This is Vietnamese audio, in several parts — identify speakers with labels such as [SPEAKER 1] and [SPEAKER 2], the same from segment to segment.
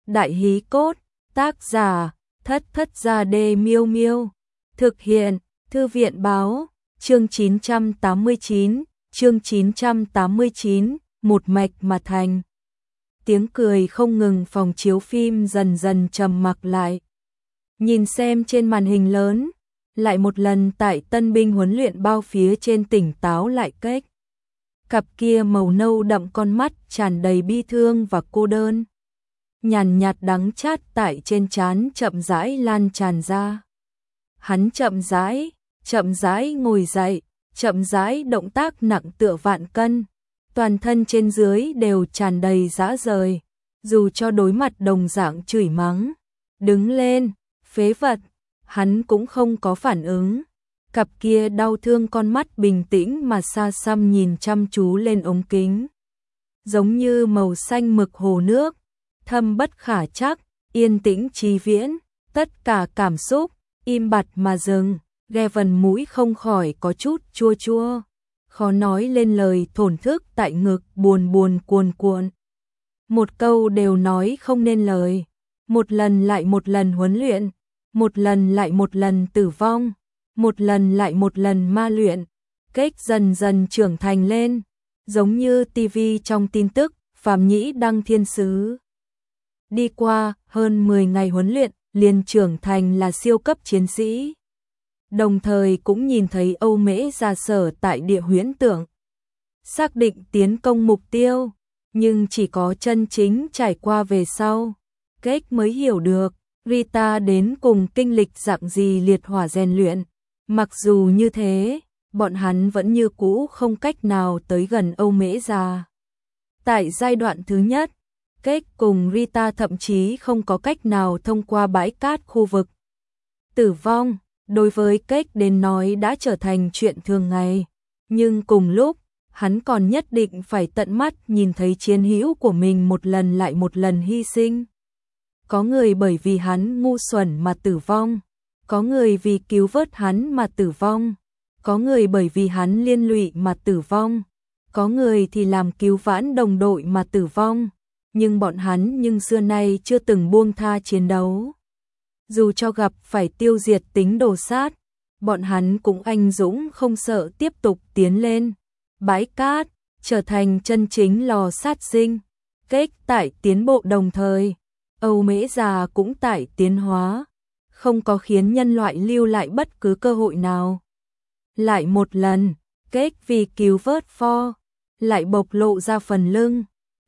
[SPEAKER 1] Đại hí cốt, tác giả, Thất Thất Gia Đê Miêu Miêu. Thực hiện, Thư viện báo, chương 989, một mạch mà thành. Tiếng cười không ngừng, phòng chiếu phim dần dần trầm mặc lại. Nhìn xem trên màn hình lớn, lại một lần tại tân binh huấn luyện bao phía trên tỉnh táo lại cách. Cặp kia màu nâu đậm con mắt tràn đầy bi thương và cô đơn. Nhàn nhạt đắng chát tại trên trán chậm rãi lan tràn ra. Hắn chậm rãi ngồi dậy, chậm rãi động tác nặng tựa vạn cân, toàn thân trên dưới đều tràn đầy dã rời, dù cho đối mặt đồng dạng chửi mắng, đứng lên, phế vật, hắn cũng không có phản ứng. Cặp kia đau thương con mắt bình tĩnh mà xa xăm nhìn chăm chú lên ống kính. Giống như màu xanh mực hồ nước, thâm bất khả trắc, yên tĩnh trí viễn, tất cả cảm xúc, im bặt mà dừng, ghe vần mũi không khỏi có chút chua chua, khó nói lên lời, thổn thức tại ngực buồn buồn cuồn cuộn. Một câu đều nói không nên lời, một lần lại một lần huấn luyện, một lần lại một lần tử vong, một lần lại một lần ma luyện, kết dần dần trưởng thành lên, giống như tivi trong tin tức, Phạm Nhĩ Đăng thiên sứ. Đi qua hơn 10 ngày huấn luyện, liền trưởng thành là siêu cấp chiến sĩ. Đồng thời cũng nhìn thấy Âu Mễ Gia Sở tại địa huyễn tưởng. Xác định tiến công mục tiêu, nhưng chỉ có chân chính trải qua về sau, kết mới hiểu được Rita đến cùng kinh lịch dạng gì liệt hỏa rèn luyện. Mặc dù như thế, bọn hắn vẫn như cũ không cách nào tới gần Âu Mễ Gia. Tại giai đoạn thứ nhất, Kết cùng Rita thậm chí không có cách nào thông qua bãi cát khu vực. Tử vong, đối với Kết đến nói đã trở thành chuyện thường ngày. Nhưng cùng lúc, hắn còn nhất định phải tận mắt nhìn thấy chiến hữu của mình một lần lại một lần hy sinh. Có người bởi vì hắn ngu xuẩn mà tử vong. Có người vì cứu vớt hắn mà tử vong. Có người bởi vì hắn liên lụy mà tử vong. Có người thì làm cứu vãn đồng đội mà tử vong. Nhưng bọn hắn xưa nay chưa từng buông tha chiến đấu. Dù cho gặp phải tiêu diệt tính đồ sát, bọn hắn cũng anh dũng không sợ tiếp tục tiến lên. Bãi cát, trở thành chân chính lò sát sinh. Kết tại tiến bộ đồng thời, Âu Mễ Gia cũng tại tiến hóa, không có khiến nhân loại lưu lại bất cứ cơ hội nào. Lại một lần, Kết vì cứu vớt Pho, lại bộc lộ ra phần lưng.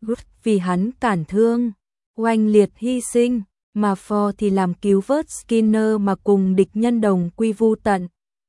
[SPEAKER 1] Vì hắn cản thương, oanh liệt hy sinh, mà Pho thì làm cứu vớt Skinner mà cùng địch nhân đồng quy vu tận.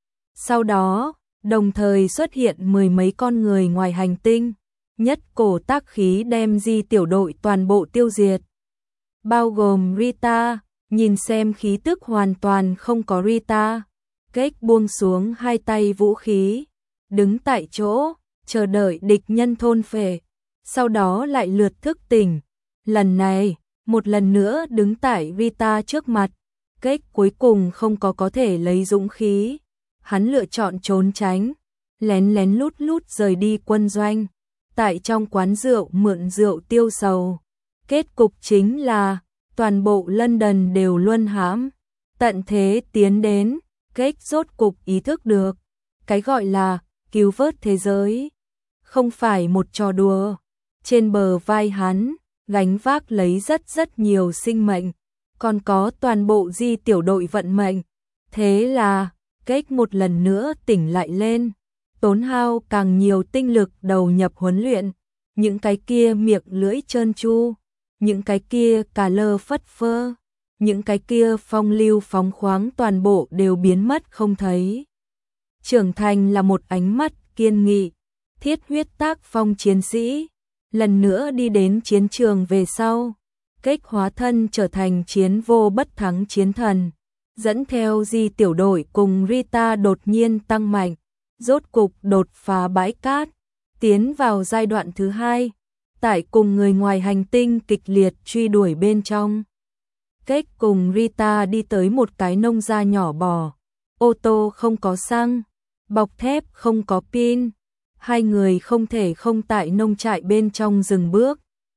[SPEAKER 1] Sau đó, đồng thời xuất hiện 10 mấy con người ngoài hành tinh, nhất cổ tác khí đem Di tiểu đội toàn bộ tiêu diệt. Bao gồm Rita, nhìn xem khí tức hoàn toàn không có Rita. Kết buông xuống hai tay vũ khí, đứng tại chỗ, chờ đợi địch nhân thôn phệ. Sau đó lại lượt thức tỉnh. Lần này, một lần nữa đứng tại Rita trước mặt. Kết cuối cùng không có thể lấy dũng khí. Hắn lựa chọn trốn tránh, lén lén lút lút rời đi quân doanh. Tại trong quán rượu mượn rượu tiêu sầu. Kết cục chính là toàn bộ London đều luân hãm. Tận thế tiến đến, Kết rốt cục ý thức được. Cái gọi là cứu vớt thế giới không phải một trò đùa. Trên bờ vai hắn, gánh vác lấy rất nhiều sinh mệnh, còn có toàn bộ Di tiểu đội vận mệnh. Thế là, Kết một lần nữa tỉnh lại lên, tốn hao càng nhiều tinh lực đầu nhập huấn luyện. Những cái kia miệng lưỡi trơn tru, những cái kia cà lơ phất phơ, những cái kia phong lưu phóng khoáng toàn bộ đều biến mất không thấy. Trưởng thành là một ánh mắt kiên nghị, thiết huyết tác phong chiến sĩ. Lần nữa đi đến chiến trường về sau, Kết hóa thân trở thành chiến vô bất thắng chiến thần, dẫn theo Di tiểu đội cùng Rita đột nhiên tăng mạnh, rốt cục đột phá bãi cát, tiến vào giai đoạn thứ hai, tại cùng người ngoài hành tinh kịch liệt truy đuổi bên trong. Kết cùng Rita đi tới một cái nông gia nhỏ bò, ô tô không có xăng, bọc thép không có pin. Hai người không thể không tại nông trại bên trong dừng bước.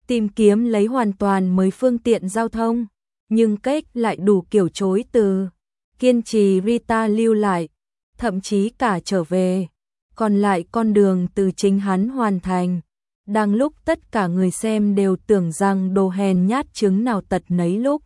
[SPEAKER 1] tìm kiếm lấy hoàn toàn mới phương tiện giao thông, nhưng cách lại đủ kiểu chối từ, kiên trì Rita lưu lại, thậm chí cả trở về, còn lại con đường từ chính hắn hoàn thành. Đang lúc tất cả người xem đều tưởng rằng đồ hèn nhát trứng nào tật nấy lúc,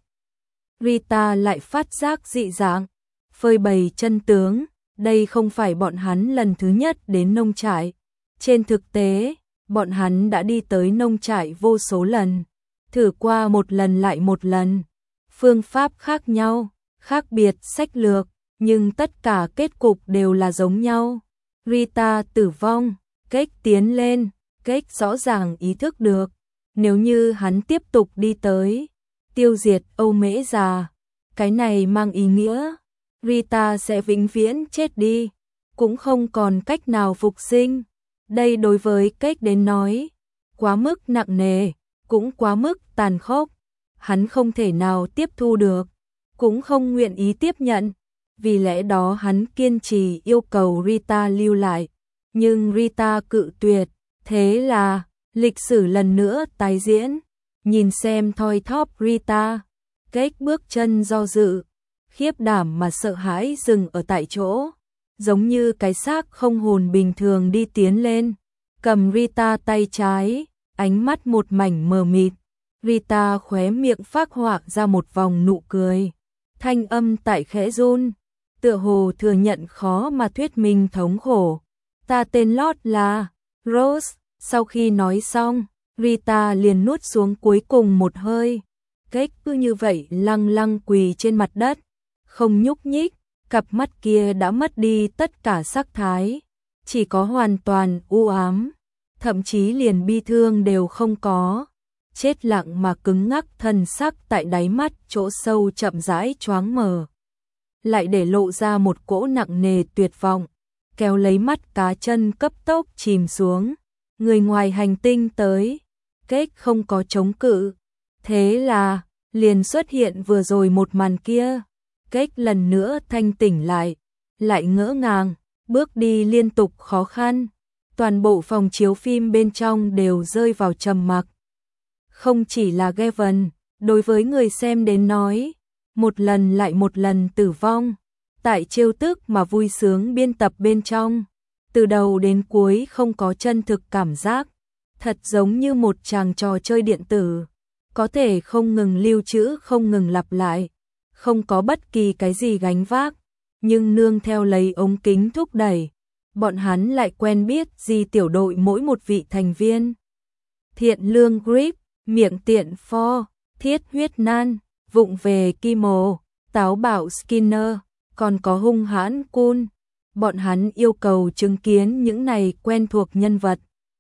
[SPEAKER 1] Rita lại phát giác dị dạng, phơi bày chân tướng, đây không phải bọn hắn lần thứ nhất đến nông trại. Trên thực tế, bọn hắn đã đi tới nông trại vô số lần, thử qua một lần lại một lần. Phương pháp khác nhau, khác biệt sách lược, nhưng tất cả kết cục đều là giống nhau. Rita tử vong, Cách tiến lên, Cách rõ ràng ý thức được, nếu như hắn tiếp tục đi tới, tiêu diệt Âu Mễ già, cái này mang ý nghĩa Rita sẽ vĩnh viễn chết đi, cũng không còn cách nào phục sinh. Đây đối với Cách đến nói, quá mức nặng nề, cũng quá mức tàn khốc. Hắn không thể nào tiếp thu được, cũng không nguyện ý tiếp nhận. Vì lẽ đó hắn kiên trì yêu cầu Rita lưu lại. Nhưng Rita cự tuyệt, thế là lịch sử lần nữa tái diễn. Nhìn xem thoi thóp Rita, Cách bước chân do dự, khiếp đảm mà sợ hãi dừng ở tại chỗ, giống như cái xác không hồn bình thường đi tiến lên, cầm Rita tay trái, ánh mắt một mảnh mờ mịt. Rita khóe miệng phác họa ra một vòng nụ cười, thanh âm tại khẽ run, tựa hồ thừa nhận khó mà thuyết minh thống khổ. Ta tên lót là Rose. Sau khi nói xong, Rita liền nuốt xuống cuối cùng một hơi. Cách cứ như vậy lăng lăng quỳ trên mặt đất, không nhúc nhích, cặp mắt kia đã mất đi tất cả sắc thái, chỉ có hoàn toàn u ám, thậm chí liền bi thương đều không có. Chết lặng mà cứng ngắc thần sắc tại đáy mắt chỗ sâu chậm rãi choáng mờ, lại để lộ ra một cỗ nặng nề tuyệt vọng, kéo lấy mắt cá chân cấp tốc chìm xuống. Người ngoài hành tinh tới, Cách không có chống cự, thế là liền xuất hiện vừa rồi một màn kia. Cách lần nữa thanh tỉnh lại ngỡ ngàng, bước đi liên tục khó khăn. Toàn bộ phòng chiếu phim bên trong đều rơi vào trầm mặc. Không chỉ là Gavin, đối với người xem đến nói, một lần lại một lần tử vong, tại trêu tức mà vui sướng biên tập bên trong, từ đầu đến cuối không có chân thực cảm giác, thật giống như một tràng trò chơi điện tử, có thể không ngừng lưu trữ, không ngừng lặp lại, không có bất kỳ cái gì gánh vác, nhưng nương theo lấy ống kính thúc đẩy, bọn hắn lại quen biết gì tiểu đội mỗi một vị thành viên. Thiện lương Grip, miệng tiện For, thiết huyết Nan, vụng về Kimmel, táo bạo Skinner, còn có hung hãn Kun. Bọn hắn yêu cầu chứng kiến những này quen thuộc nhân vật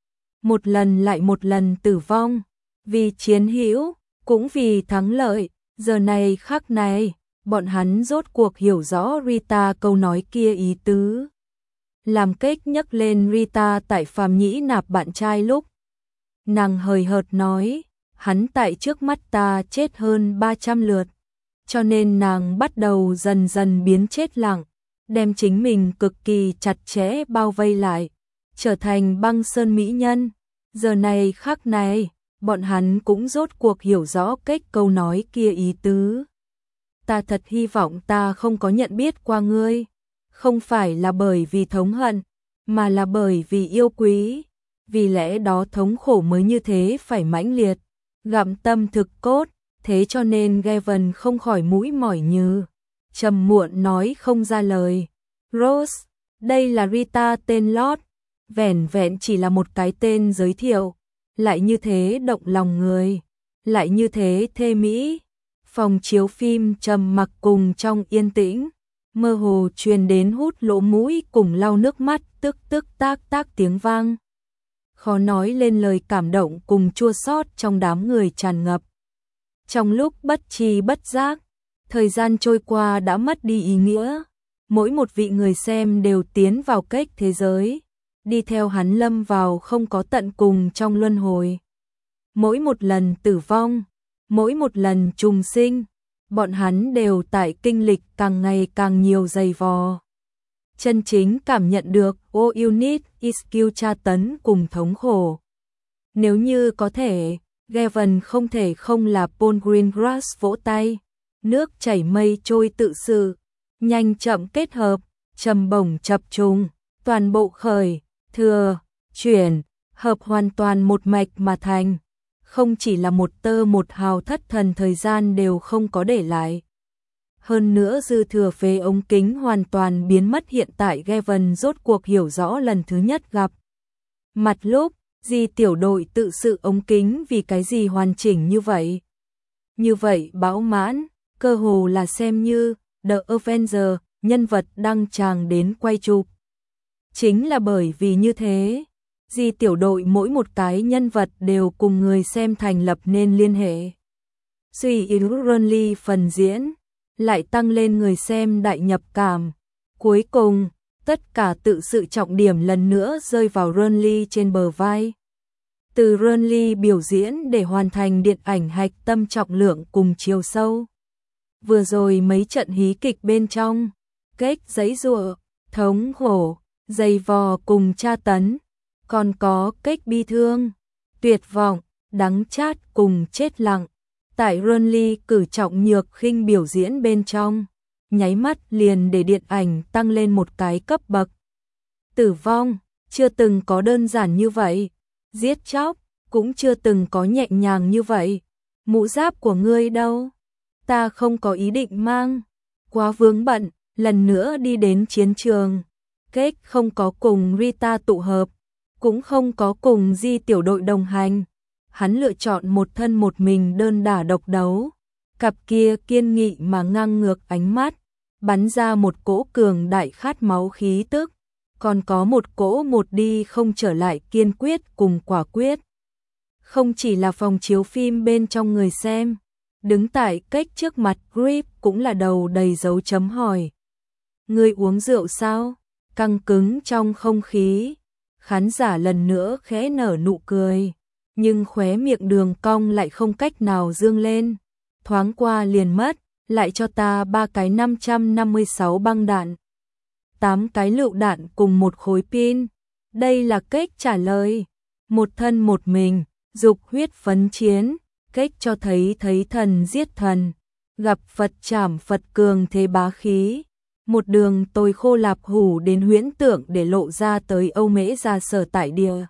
[SPEAKER 1] một lần lại một lần tử vong, vì chiến hữu, cũng vì thắng lợi. Giờ này khắc này, bọn hắn rốt cuộc hiểu rõ Rita câu nói kia ý tứ. Làm Cách nhắc lên Rita tại Phàm Nhĩ nạp bạn trai lúc, nàng hời hợt nói, hắn tại trước mắt ta chết hơn 300 lượt, cho nên nàng bắt đầu dần dần biến chết lặng, đem chính mình cực kỳ chặt chẽ bao vây lại, trở thành băng sơn mỹ nhân. Giờ này khắc này, bọn hắn cũng rốt cuộc hiểu rõ Cách câu nói kia ý tứ. Ta thật hy vọng ta không có nhận biết qua ngươi, không phải là bởi vì thống hận, mà là bởi vì yêu quý, vì lẽ đó thống khổ mới như thế phải mãnh liệt, gặm tâm thực cốt, thế cho nên Gavin không khỏi mũi mỏi nhừ, trầm muộn nói không ra lời. Rose, đây là Rita tên lót, vẻn vẹn chỉ là một cái tên giới thiệu, lại như thế động lòng người, lại như thế thê mỹ. Phòng chiếu phim trầm mặc cùng trong yên tĩnh, mơ hồ truyền đến hút lỗ mũi cùng lau nước mắt tức tức tác tác tiếng vang. Khó nói lên lời cảm động cùng chua xót trong đám người tràn ngập. Trong lúc bất tri bất giác, thời gian trôi qua đã mất đi ý nghĩa. Mỗi một vị người xem đều tiến vào Cách thế giới, đi theo hắn lâm vào không có tận cùng trong luân hồi. Mỗi một lần tử vong, mỗi một lần trùng sinh, bọn hắn đều tại kinh lịch càng ngày càng nhiều dày vò. Chân chính cảm nhận được all you need is kill tra tấn cùng thống khổ. Nếu như có thể, Gavin không thể không là Paul Greengrass vỗ tay. Nước chảy mây trôi tự sự, nhanh chậm kết hợp, trầm bổng chập trùng, toàn bộ khởi, thừa, chuyển, hợp hoàn toàn một mạch mà thành. Không chỉ là một tơ một hào thất thần thời gian đều không có để lại. Hơn nữa dư thừa phế ống kính hoàn toàn biến mất. Hiện tại Gavin rốt cuộc hiểu rõ lần thứ nhất gặp mặt lúc Di tiểu đội tự sự ống kính vì cái gì hoàn chỉnh như vậy. Như vậy bão mãn, cơ hồ là xem như The Avenger, nhân vật đăng tràng đến quay chụp. Chính là bởi vì như thế, Di tiểu đội mỗi một cái nhân vật đều cùng người xem thành lập nên liên hệ. Suy yếu Ronly phần diễn, lại tăng lên người xem đại nhập cảm. Cuối cùng, tất cả tự sự trọng điểm lần nữa rơi vào Ronly trên bờ vai. Từ Ronly biểu diễn để hoàn thành điện ảnh hạch tâm trọng lượng cùng chiều sâu. Vừa rồi mấy trận hí kịch bên trong, kết giấy giụa, thống khổ, dày vò cùng tra tấn, còn có kết bi thương, tuyệt vọng, đắng chát cùng chết lặng. Tại Ronly cử trọng nhược khinh biểu diễn bên trong, nháy mắt liền để điện ảnh tăng lên một cái cấp bậc. Tử vong, chưa từng có đơn giản như vậy. Giết chóc, cũng chưa từng có nhẹ nhàng như vậy. Mũ giáp của ngươi đâu? Ta không có ý định mang. Quá vướng bận, lần nữa đi đến chiến trường. Kết không có cùng Rita tụ hợp, cũng không có cùng Di tiểu đội đồng hành. Hắn lựa chọn một thân một mình đơn đả độc đấu. Cặp kia kiên nghị mà ngang ngược ánh mắt, bắn ra một cỗ cường đại khát máu khí tức, còn có một cỗ một đi không trở lại kiên quyết cùng quả quyết. Không chỉ là phòng chiếu phim bên trong người xem, đứng tại cách trước mặt Grip cũng là đầu đầy dấu chấm hỏi. Ngươi uống rượu sao? Căng cứng trong không khí, khán giả lần nữa khẽ nở nụ cười, nhưng khóe miệng đường cong lại không cách nào dương lên. Thoáng qua liền mất, lại cho ta 3 cái 556 băng đạn, 8 cái lựu đạn cùng một khối pin. Đây là cách trả lời. Một thân một mình, dục huyết phấn chiến, cách cho thấy thần giết thần, gặp Phật trảm Phật cường thế bá khí. Một đường tôi khô lạp hủ đến huyễn tượng để lộ ra tới Âu Mễ ra sở tại địa.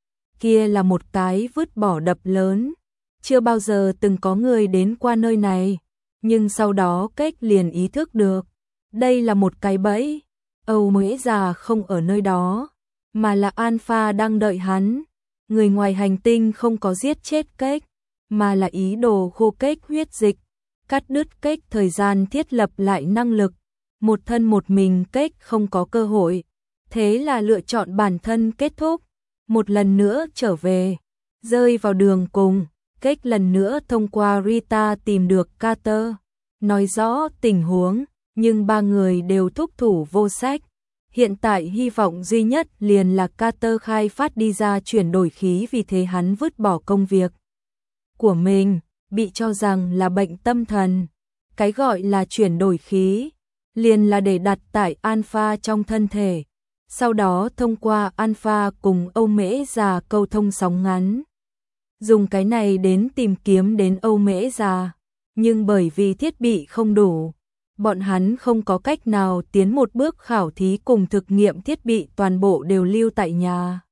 [SPEAKER 1] Kia là một cái vứt bỏ đập lớn. Chưa bao giờ từng có người đến qua nơi này, nhưng sau đó cách liền ý thức được. Đây là một cái bẫy. Âu Mễ già không ở nơi đó, mà là Alpha đang đợi hắn. Người ngoài hành tinh không có giết chết cách, mà là ý đồ khô cách huyết dịch, cắt đứt cách thời gian thiết lập lại năng lực. Một thân một mình cách không có cơ hội, thế là lựa chọn bản thân kết thúc. Một lần nữa trở về, rơi vào đường cùng, cách lần nữa thông qua Rita tìm được Carter, nói rõ tình huống, nhưng ba người đều thúc thủ vô sách. Hiện tại hy vọng duy nhất liền là Carter khai phát đi ra chuyển đổi khí, vì thế hắn vứt bỏ công việc của mình, bị cho rằng là bệnh tâm thần. Cái gọi là chuyển đổi khí, liền là để đặt tại Alpha trong thân thể, sau đó thông qua Alpha cùng Âu Mễ già câu thông sóng ngắn. Dùng cái này đến tìm kiếm đến Âu Mễ già, nhưng bởi vì thiết bị không đủ, bọn hắn không có cách nào tiến một bước khảo thí cùng thực nghiệm, thiết bị toàn bộ đều lưu tại nhà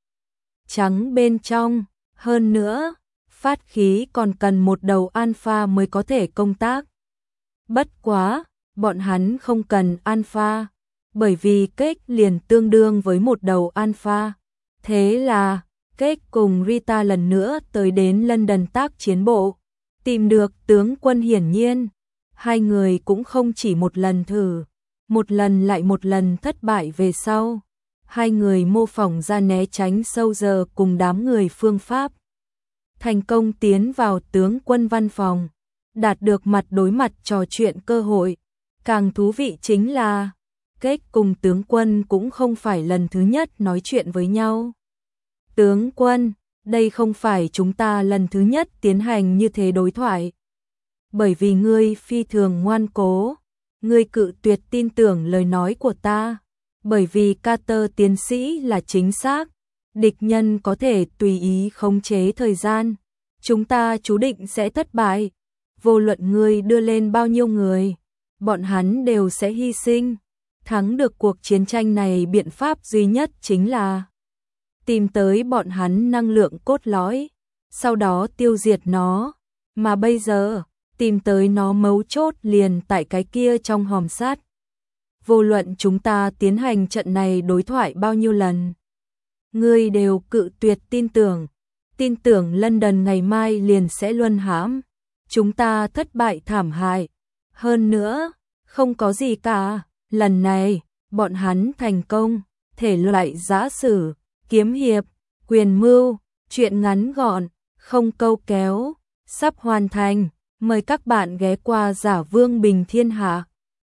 [SPEAKER 1] trắng bên trong. Hơn nữa, phát khí còn cần một đầu Alpha mới có thể công tác. Bất quá, bọn hắn không cần Alpha, bởi vì kết liền tương đương với một đầu Alpha. Thế là, kết cùng Rita lần nữa tới đến London tác chiến bộ, tìm được tướng quân. Hiển nhiên, hai người cũng không chỉ một lần thử, một lần lại một lần thất bại về sau. Hai người mô phỏng ra né tránh sâu giờ cùng đám người phương Pháp, thành công tiến vào tướng quân văn phòng, đạt được mặt đối mặt trò chuyện cơ hội. Càng thú vị chính là, kết cùng tướng quân cũng không phải lần thứ nhất nói chuyện với nhau. Tướng quân, đây không phải chúng ta lần thứ nhất tiến hành như thế đối thoại. Bởi vì ngươi phi thường ngoan cố, ngươi cự tuyệt tin tưởng lời nói của ta. Bởi vì Carter tiến sĩ là chính xác, địch nhân có thể tùy ý khống chế thời gian, chúng ta chú định sẽ thất bại. Vô luận ngươi đưa lên bao nhiêu người, bọn hắn đều sẽ hy sinh. Thắng được cuộc chiến tranh này biện pháp duy nhất chính là tìm tới bọn hắn năng lượng cốt lõi, sau đó tiêu diệt nó. Mà bây giờ, tìm tới nó mấu chốt liền tại cái kia trong hòm sắt. Vô luận chúng ta tiến hành trận này đối thoại bao nhiêu lần, ngươi đều cự tuyệt tin tưởng London ngày mai liền sẽ luân hãm. Chúng ta thất bại thảm hại. Hơn nữa, không có gì cả, lần này, bọn hắn thành công, thể loại giã sử, kiếm hiệp, quyền mưu, chuyện ngắn gọn, không câu kéo, sắp hoàn thành. Mời các bạn ghé qua Giả Vương Bình Thiên Hạ.